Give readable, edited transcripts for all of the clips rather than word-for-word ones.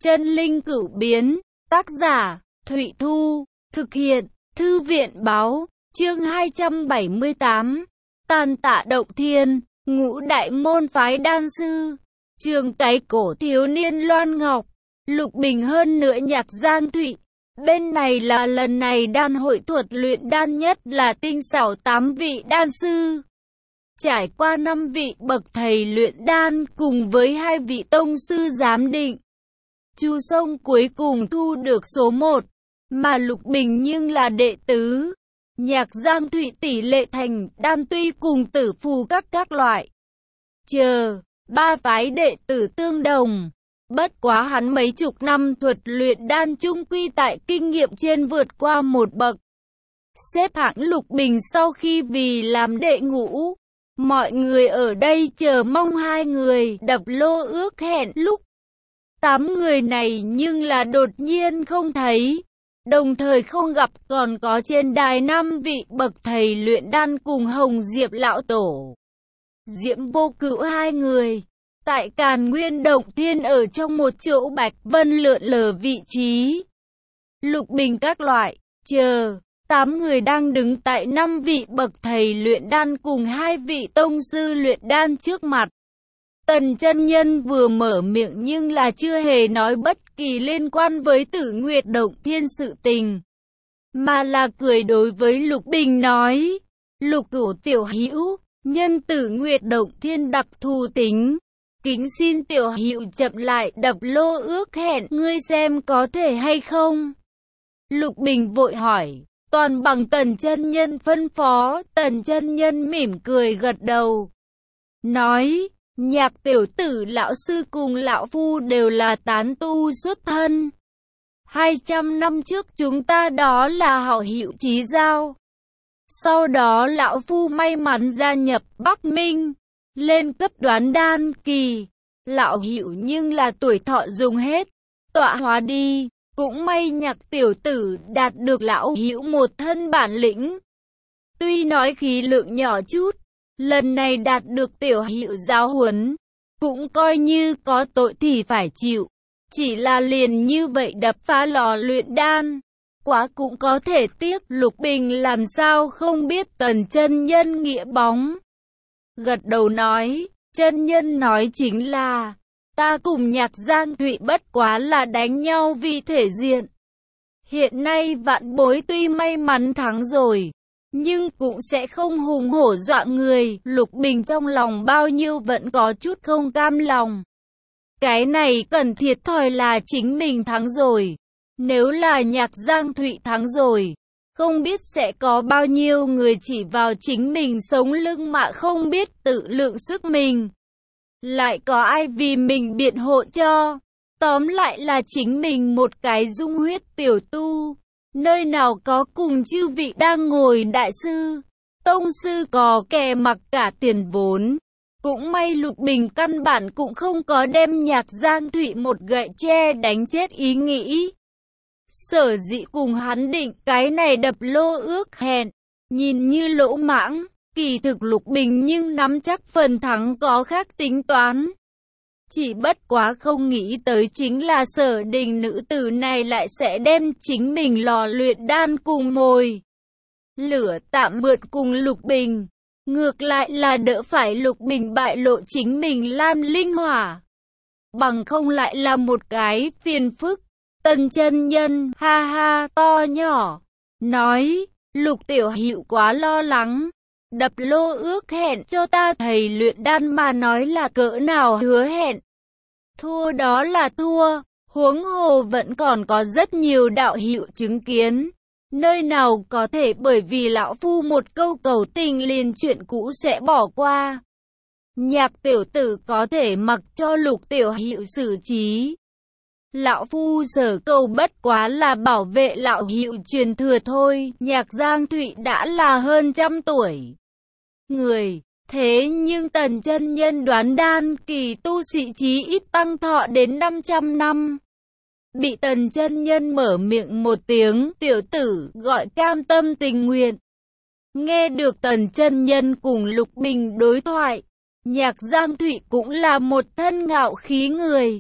Chân linh cửu biến, tác giả, Thụy Thu, thực hiện, Thư viện báo, chương 278, Tàn Tạ Động Thiên, Ngũ Đại Môn Phái Đan Sư, Trường Cái Cổ Thiếu Niên Loan Ngọc, Lục Bình hơn nữa Nhạc Giang Thụy. Bên này là lần này đan hội thuật luyện đan nhất là tinh xảo 8 vị đan sư. Trải qua 5 vị bậc thầy luyện đan cùng với 2 vị tông sư giám định, Chu Sông cuối cùng thu được số 1, mà Lục Bình nhưng là đệ tứ. Nhạc Giang Thụy tỷ lệ thành đan tuy cùng tử phù các loại. Ba phái đệ tử tương đồng. Bất quá hắn mấy chục năm thuật luyện đan chung quy tại kinh nghiệm trên vượt qua một bậc. Xếp hạng Lục Bình sau khi vì làm đệ ngũ. Mọi người ở đây chờ mong 2 người đập lô ước hẹn lúc 8 người này nhưng là đột nhiên không thấy. Đồng thời không gặp còn có trên đài 5 vị bậc thầy luyện đan cùng Hồng Diệp Lão Tổ, Diễm Vô Cữu 2 người. Tại Càn Nguyên Động Thiên ở trong một chỗ bạch vân lượn lờ vị trí. Lục Bình các loại, 8 người đang đứng tại 5 vị bậc thầy luyện đan cùng 2 vị tông sư luyện đan trước mặt. Tần chân nhân vừa mở miệng nhưng là chưa hề nói bất kỳ liên quan với Tử Nguyệt Động Thiên sự tình, mà là cười đối với Lục Bình nói: Lục Cửu tiểu hữu, nhân Tử Nguyệt Động Thiên đặc thù tính, kính xin tiểu hữu chậm lại đập lô ước hẹn, ngươi xem có thể hay không? Lục Bình vội hỏi, toàn bằng Tần chân nhân phân phó. Tần chân nhân mỉm cười gật đầu, nói: Nhạc tiểu tử lão sư cùng lão phu đều là tán tu xuất thân. 200 năm trước chúng ta đó là hảo hữu chí giao. Sau đó lão phu may mắn gia nhập Bắc Minh, lên cấp đoán đan kỳ. Lão hữu nhưng là tuổi thọ dùng hết, tọa hóa đi. Cũng may Nhạc tiểu tử đạt được lão hữu một thân bản lĩnh. Tuy nói khí lượng nhỏ chút, lần này đạt được tiểu hữu giáo huấn, cũng coi như có tội thì phải chịu. Chỉ là liền như vậy đập phá lò luyện đan, quá cũng có thể tiếc. Lục Bình làm sao không biết Tần chân nhân nghĩa bóng. Gật đầu nói, chân nhân nói chính là, ta cùng Nhạc Giang Thụy bất quá là đánh nhau vì thể diện. Hiện nay vạn bối tuy may mắn thắng rồi, nhưng cũng sẽ không hùng hổ dọa người. Lục Bình trong lòng bao nhiêu vẫn có chút không cam lòng. Cái này cần thiệt thòi là chính mình thắng rồi. Nếu là Nhạc Giang Thụy thắng rồi, không biết sẽ có bao nhiêu người chỉ vào chính mình sống lưng mà không biết tự lượng sức mình. Lại có ai vì mình biện hộ cho. Tóm lại là chính mình một cái dung huyết tiểu tu. Nơi nào có cùng chư vị đang ngồi đại sư, tông sư có kẻ mặc cả tiền vốn. Cũng may Lục Bình căn bản cũng không có đem Nhạc Giang Thụy một gậy tre đánh chết ý nghĩ. Sở dĩ cùng hắn định cái này đập lô ước hẹn, nhìn như lỗ mãng, kỳ thực Lục Bình nhưng nắm chắc phần thắng có khác tính toán. Chỉ bất quá không nghĩ tới chính là Sở Đình nữ tử này lại sẽ đem chính mình lò luyện đan cùng mồi lửa tạm mượn cùng Lục Bình. Ngược lại là đỡ phải Lục Bình bại lộ chính mình Lam Linh Hỏa, bằng không lại là một cái phiền phức. Tần chân nhân ha ha to nhỏ, nói, Lục tiểu hữu quá lo lắng. Đập lô ước hẹn cho ta thầy luyện đan mà nói là cỡ nào hứa hẹn. Thua đó là thua, huống hồ vẫn còn có rất nhiều đạo hữu chứng kiến. Nơi nào có thể bởi vì lão phu một câu cầu tình liền chuyện cũ sẽ bỏ qua. Nhạc tiểu tử có thể mặc cho Lục tiểu hữu xử trí. Lão phu sở cầu bất quá là bảo vệ lão hữu truyền thừa thôi. Nhạc Giang Thụy đã là hơn 100 tuổi người, thế nhưng Tần chân nhân đoán đan kỳ tu sĩ chí ít tăng thọ đến 500 năm. Bị Tần chân nhân mở miệng một tiếng tiểu tử gọi cam tâm tình nguyện. Nghe được Tần chân nhân cùng Lục Bình đối thoại, Nhạc Giang Thụy cũng là một thân ngạo khí người.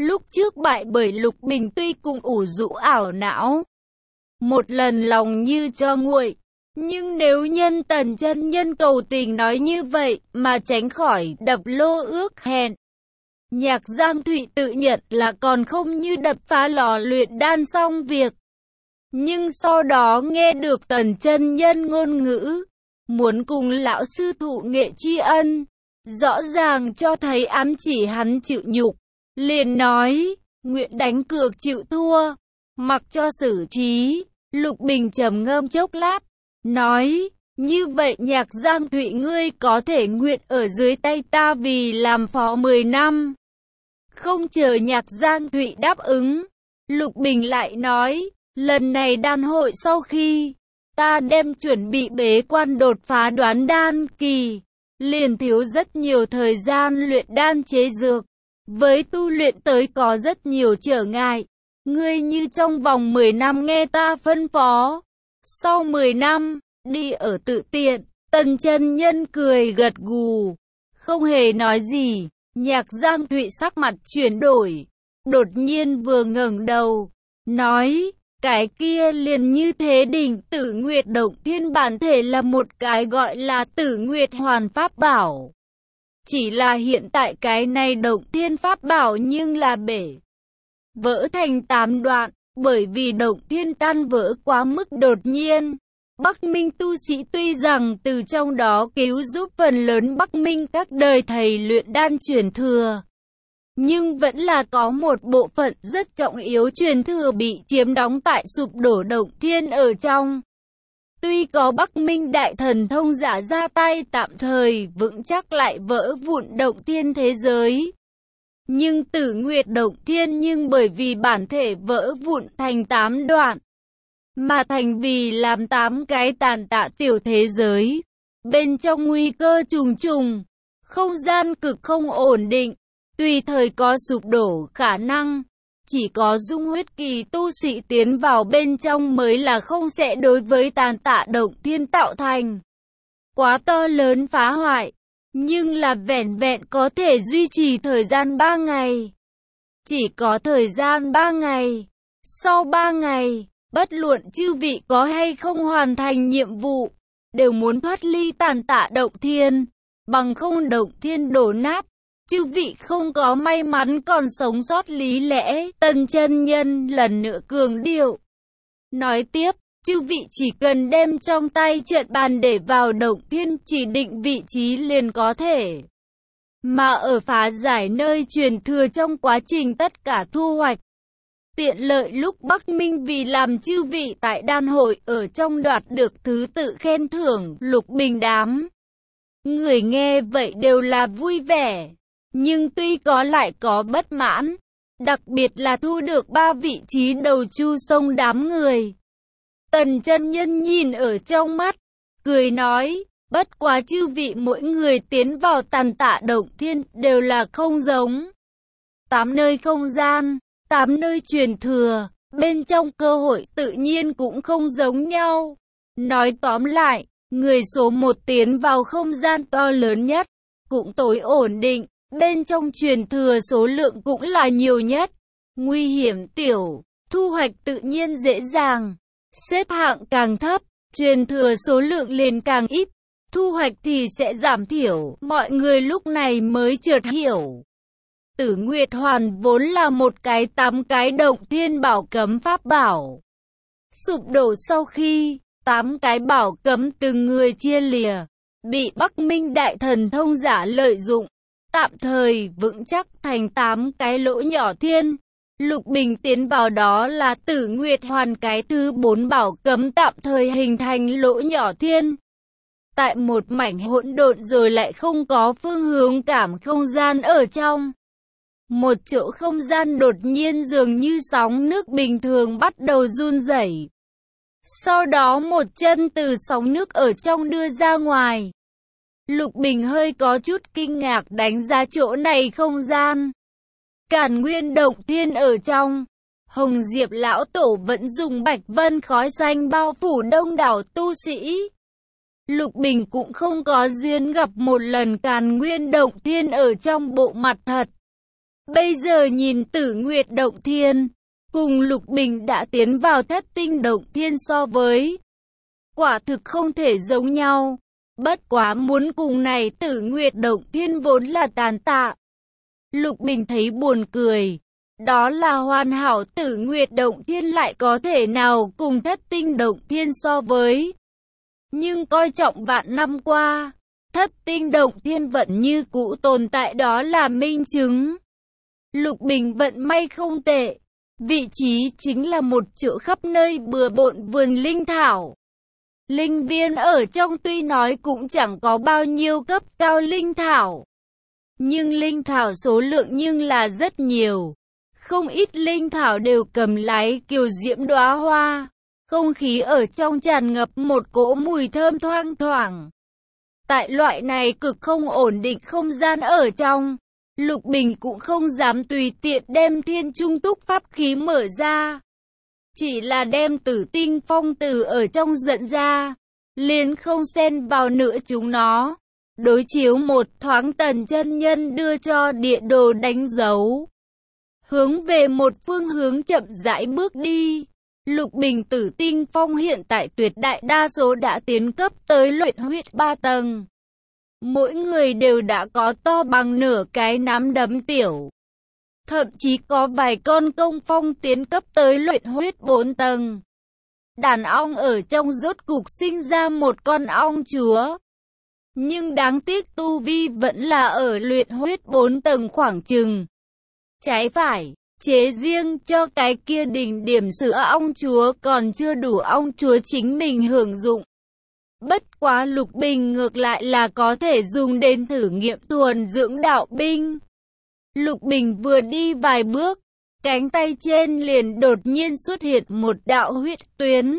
Lúc trước bại bởi Lục Bình tuy cũng ủ rũ ảo não, một lần lòng như cho nguội, nhưng nếu nhân Tần chân nhân cầu tình nói như vậy mà tránh khỏi đập lô ước hẹn, Nhạc Giang Thụy tự nhận là còn không như đập phá lò luyện đan xong việc. Nhưng sau đó nghe được Tần chân nhân ngôn ngữ, muốn cùng lão sư thụ nghệ tri ân, rõ ràng cho thấy ám chỉ hắn chịu nhục, liền nói, nguyện đánh cược chịu thua, mặc cho xử trí. Lục Bình trầm ngâm chốc lát, nói, như vậy Nhạc Giang Thụy ngươi có thể nguyện ở dưới tay ta vì làm phó 10 năm. Không chờ Nhạc Giang Thụy đáp ứng, Lục Bình lại nói, lần này đan hội sau khi ta đem chuẩn bị bế quan đột phá đoán đan kỳ, liền thiếu rất nhiều thời gian luyện đan chế dược, với tu luyện tới có rất nhiều trở ngại. Ngươi như trong vòng 10 năm nghe ta phân phó, sau 10 năm, đi ở tự tiện. Tần chân nhân cười gật gù, không hề nói gì. Nhạc Giang Thụy sắc mặt chuyển đổi, đột nhiên vừa ngẩng đầu, nói, cái kia liền như thế đỉnh Tử Nguyệt Động Thiên bản thể là một cái gọi là Tử Nguyệt Hoàn Pháp Bảo. Chỉ là hiện tại cái này Động Thiên Pháp Bảo nhưng là bể vỡ thành 8 đoạn, bởi vì Động Thiên tan vỡ quá mức đột nhiên. Bắc Minh tu sĩ tuy rằng từ trong đó cứu giúp phần lớn Bắc Minh các đời thầy luyện đan truyền thừa, nhưng vẫn là có một bộ phận rất trọng yếu truyền thừa bị chiếm đóng tại sụp đổ Động Thiên ở trong. Tuy có Bắc Minh đại thần thông giả ra tay tạm thời vững chắc lại vỡ vụn Động Thiên thế giới, nhưng Tử Nguyệt Động Thiên nhưng bởi vì bản thể vỡ vụn thành 8 đoạn, mà thành vì làm 8 cái tàn tạ tiểu thế giới, bên trong nguy cơ trùng trùng, không gian cực không ổn định, tùy thời có sụp đổ khả năng. Chỉ có dung huyết kỳ tu sĩ tiến vào bên trong mới là không sẽ đối với tàn tạ Động Thiên tạo thành quá to lớn phá hoại, nhưng là vẻn vẹn có thể duy trì thời gian 3 ngày. Chỉ có thời gian 3 ngày. Sau 3 ngày, bất luận chư vị có hay không hoàn thành nhiệm vụ, đều muốn thoát ly tàn tạ Động Thiên, bằng không Động Thiên đổ nát, chư vị không có may mắn còn sống sót lý lẽ. Tần chân nhân lần nữa cường điệu, nói tiếp, chư vị chỉ cần đem trong tay trận bàn để vào Động Thiên chỉ định vị trí liền có thể. Mà ở phá giải nơi truyền thừa trong quá trình tất cả thu hoạch, tiện lợi lúc Bắc Minh vì làm chư vị tại đan hội ở trong đoạt được thứ tự khen thưởng. Lục Bình đám người nghe vậy đều là vui vẻ, nhưng tuy có lại có bất mãn, đặc biệt là thu được 3 vị trí đầu Chu Sông đám người. Tần chân nhân nhìn ở trong mắt, cười nói, bất quá chư vị mỗi người tiến vào tàn tạ Động Thiên đều là không giống. 8 nơi không gian, 8 nơi truyền thừa, bên trong cơ hội tự nhiên cũng không giống nhau. Nói tóm lại, người số 1 tiến vào không gian to lớn nhất, cũng tối ổn định, bên trong truyền thừa số lượng cũng là nhiều nhất. Nguy hiểm tiểu, thu hoạch tự nhiên dễ dàng. Xếp hạng càng thấp, truyền thừa số lượng liền càng ít, thu hoạch thì sẽ giảm thiểu. Mọi người lúc này mới chợt hiểu. Tử Nguyệt Hoàn vốn là một cái 8 cái Động Thiên bảo cấm pháp bảo. Sụp đổ sau khi 8 cái bảo cấm từng người chia lìa, bị Bắc Minh đại thần thông giả lợi dụng, tạm thời vững chắc thành 8 cái lỗ nhỏ thiên. Lục Bình tiến vào đó là Tử Nguyệt Hoàn cái thứ 4 bảo cấm tạm thời hình thành lỗ nhỏ thiên. Tại một mảnh hỗn độn rồi lại không có phương hướng cảm không gian ở trong. Một chỗ không gian đột nhiên dường như sóng nước bình thường bắt đầu run rẩy. Sau đó một chân từ sóng nước ở trong đưa ra ngoài. Lục Bình hơi có chút kinh ngạc đánh giá chỗ này không gian. Càn Nguyên Động Thiên ở trong, Hồng Diệp lão tổ vẫn dùng bạch vân khói xanh bao phủ đông đảo tu sĩ. Lục Bình cũng không có duyên gặp một lần Càn Nguyên Động Thiên ở trong bộ mặt thật. Bây giờ nhìn Tử Nguyệt Động Thiên, cùng Lục Bình đã tiến vào Thất Tinh Động Thiên so với, quả thực không thể giống nhau. Bất quá muốn cùng này Tử Nguyệt Động Thiên vốn là tàn tạ. Lục Bình thấy buồn cười. Đó là hoàn hảo Tử Nguyệt Động Thiên lại có thể nào cùng Thất Tinh Động Thiên so với. Nhưng coi trọng vạn năm qua, Thất Tinh Động Thiên vẫn như cũ tồn tại, đó là minh chứng. Lục Bình vận may không tệ. Vị trí chính là một chỗ khắp nơi bừa bộn vườn linh thảo. Linh viên ở trong tuy nói cũng chẳng có bao nhiêu cấp cao linh thảo. Nhưng linh thảo số lượng nhưng là rất nhiều. Không ít linh thảo đều cầm lái kiều diễm đóa hoa. Không khí ở trong tràn ngập một cỗ mùi thơm thoang thoảng. Tại loại này cực không ổn định không gian ở trong, Lục Bình cũng không dám tùy tiện đem Thiên Trung Túc pháp khí mở ra. Chỉ là đem Tử Tinh Phong Tử ở trong dẫn ra, liền không xen vào nữa chúng nó. Đối chiếu một thoáng, Tần chân nhân đưa cho địa đồ đánh dấu. Hướng về một phương hướng chậm rãi bước đi. Lục Bình Tử Tinh Phong hiện tại tuyệt đại đa số đã tiến cấp tới luyện huyết 3 tầng. Mỗi người đều đã có to bằng nửa cái nắm đấm tiểu. Thậm chí có vài con công phong tiến cấp tới luyện huyết 4 tầng. Đàn ong ở trong rốt cục sinh ra một con ong chúa. Nhưng đáng tiếc tu vi vẫn là ở luyện huyết 4 tầng khoảng chừng. Trái phải, chế riêng cho cái kia đỉnh điểm sữa ong chúa còn chưa đủ ong chúa chính mình hưởng dụng. Bất quá Lục Bình ngược lại là có thể dùng đến thử nghiệm thuần dưỡng đạo binh. Lục Bình vừa đi vài bước, cánh tay trên liền đột nhiên xuất hiện một đạo huyết tuyến.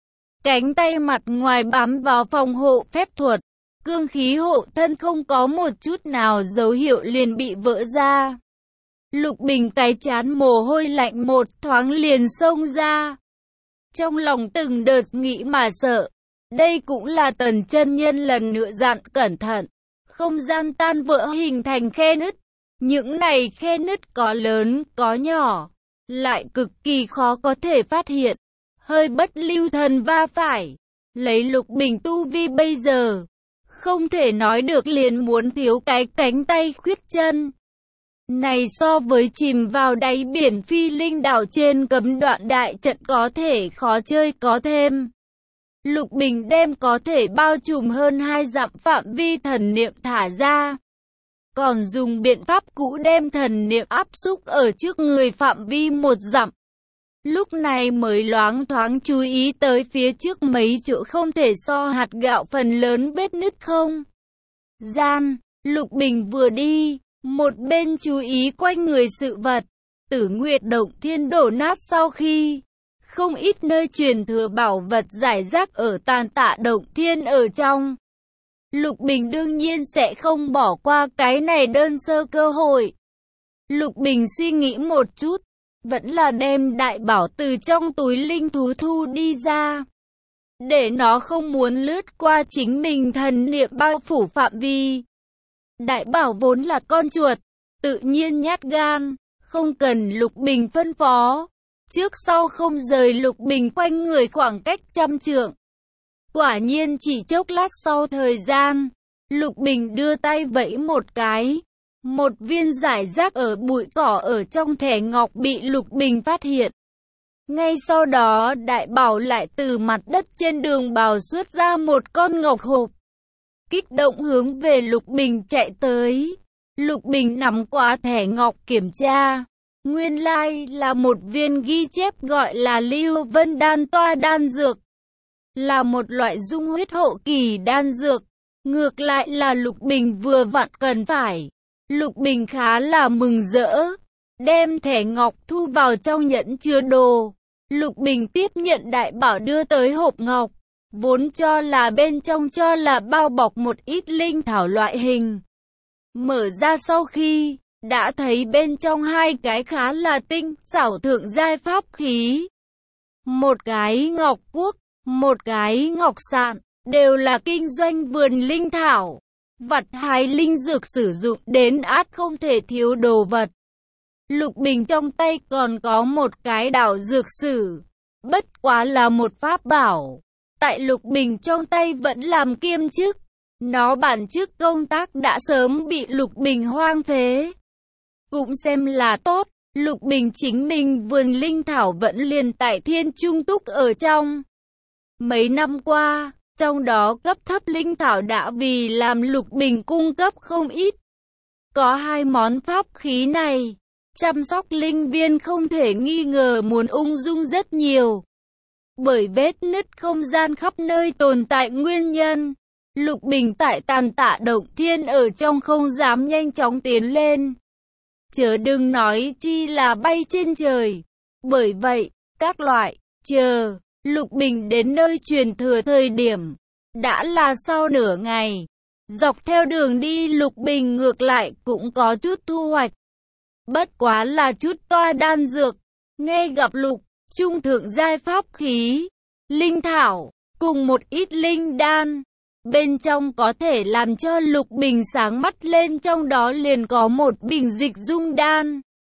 Cánh tay mặt ngoài bám vào phòng hộ phép thuật, cương khí hộ thân không có một chút nào dấu hiệu liền bị vỡ ra. Lục Bình cái chán mồ hôi lạnh một thoáng liền xông ra. Trong lòng từng đợt nghĩ mà sợ. Đây cũng là Tần chân nhân lần nữa dặn cẩn thận. Không gian tan vỡ hình thành khe nứt. Những này khe nứt có lớn, có nhỏ. Lại cực kỳ khó có thể phát hiện. Hơi bất lưu thần va phải. Lấy Lục Bình tu vi bây giờ. Không thể nói được liền muốn thiếu cái cánh tay khuyết chân. Này so với chìm vào đáy biển Phi Linh đảo trên cấm đoạn đại trận có thể khó chơi có thêm. Lục Bình đem có thể bao trùm hơn 2 dặm phạm vi thần niệm thả ra. Còn dùng biện pháp cũ đem thần niệm áp xúc ở trước người phạm vi 1 dặm. Lúc này mới loáng thoáng chú ý tới phía trước mấy chỗ không thể so hạt gạo phần lớn vết nứt không gian. Lục Bình vừa đi, một bên chú ý quanh người sự vật. Tử Nguyệt Động Thiên đổ nát sau khi không ít nơi truyền thừa bảo vật rải rác ở tàn tạ động thiên ở trong. Lục Bình đương nhiên sẽ không bỏ qua cái này đơn sơ cơ hội. Lục Bình suy nghĩ một chút, vẫn là đem đại bảo từ trong túi linh thú thu đi ra. Để nó không muốn lướt qua chính mình thần niệm bao phủ phạm vi. Đại bảo vốn là con chuột, tự nhiên nhát gan, không cần Lục Bình phân phó. Trước sau không rời Lục Bình quanh người khoảng cách 100 trượng. Quả nhiên chỉ chốc lát sau thời gian, Lục Bình đưa tay vẫy một cái. Một viên giải rác ở bụi cỏ ở trong thẻ ngọc bị Lục Bình phát hiện. Ngay sau đó đại bảo lại từ mặt đất trên đường bào xuất ra một con ngọc hộp. Kích động hướng về Lục Bình chạy tới. Lục Bình nắm qua thẻ ngọc kiểm tra. Nguyên lai là một viên ghi chép gọi là Lưu Vân Đan Toa đan dược. Là một loại dung huyết hậu kỳ đan dược. Ngược lại là Lục Bình vừa vặn cần phải. Lục Bình khá là mừng rỡ. Đem thẻ ngọc thu vào trong nhẫn chứa đồ. Lục Bình tiếp nhận đại bảo đưa tới hộp ngọc. Vốn cho là bên trong cho là bao bọc một ít linh thảo loại hình. Mở ra sau khi đã thấy bên trong 2 cái khá là tinh xảo thượng giai pháp khí. Một cái ngọc cuốc, một cái ngọc sạn, đều là kinh doanh vườn linh thảo. Vặt hái linh dược sử dụng đến át không thể thiếu đồ vật. Lục Bình trong tay còn có một cái đảo dược sử, bất quá là một pháp bảo. Tại Lục Bình trong tay vẫn làm kiêm chức. Nó bản chức công tác đã sớm bị Lục Bình hoang phế. Cũng xem là tốt, Lục Bình chính mình vườn linh thảo vẫn liền tại Thiên Trung Túc ở trong. Mấy năm qua, trong đó cấp thấp linh thảo đã vì làm Lục Bình cung cấp không ít. Có hai món pháp khí này, chăm sóc linh viên không thể nghi ngờ muốn ung dung rất nhiều. Bởi vết nứt không gian khắp nơi tồn tại nguyên nhân, Lục Bình tại Tàn Tạ Động Thiên ở trong không dám nhanh chóng tiến lên. Chớ đừng nói chi là bay trên trời. Bởi vậy, các loại, chờ, Lục Bình đến nơi truyền thừa thời điểm, đã là sau nửa ngày. Dọc theo đường đi Lục Bình ngược lại cũng có chút thu hoạch. Bất quá là chút toa đan dược, nghe gặp lục, trung thượng giai pháp khí, linh thảo, cùng một ít linh đan. Bên trong có thể làm cho Lục Bình sáng mắt lên, trong đó liền có một bình dịch dung đan.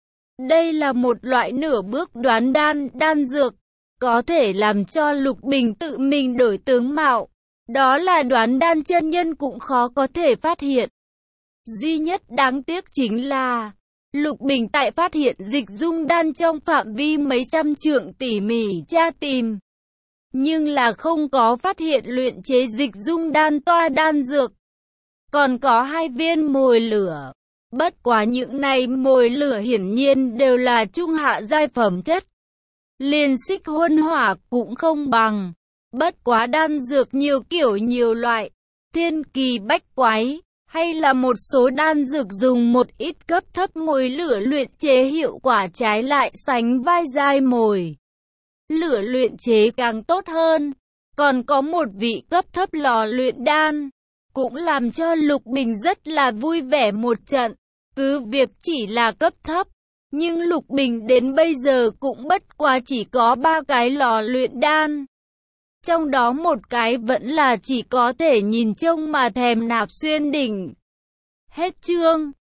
Đây là một loại nửa bước đoán đan dược, có thể làm cho Lục Bình tự mình đổi tướng mạo. Đó là đoán đan chân nhân cũng khó có thể phát hiện. Duy nhất đáng tiếc chính là Lục Bình tại phát hiện dịch dung đan trong phạm vi mấy trăm trượng tỉ mỉ tra tìm, nhưng là không có phát hiện luyện chế dịch dung đan toa đan dược. Còn có 2 viên mồi lửa. Bất quá những này mồi lửa hiển nhiên đều là trung hạ giai phẩm chất. Liền xích huân hỏa cũng không bằng. Bất quá đan dược nhiều kiểu nhiều loại, thiên kỳ bách quái, hay là một số đan dược dùng một ít cấp thấp mồi lửa luyện chế hiệu quả trái lại sánh vai giai mồi lửa luyện chế càng tốt hơn. Còn có một vị cấp thấp lò luyện đan, cũng làm cho Lục Bình rất là vui vẻ một trận. Cứ việc chỉ là cấp thấp, nhưng Lục Bình đến bây giờ cũng bất quá chỉ có 3 cái lò luyện đan. Trong đó một cái vẫn là chỉ có thể nhìn trông mà thèm nạp xuyên đỉnh. Hết chương.